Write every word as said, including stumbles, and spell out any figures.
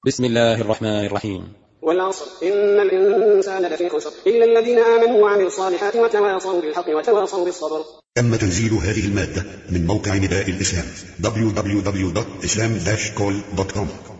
بسم الله الرحمن الرحيم. والعصر إن الإنسان لفي خسر إلا الذين آمنوا وعملوا الصالحات وتواصوا بالحق وتواصوا بالصبر. تم تنزيل هذه المادة من موقع نداء الإسلام دبليو دبليو دبليو دوت إسلام داش كول دوت كوم.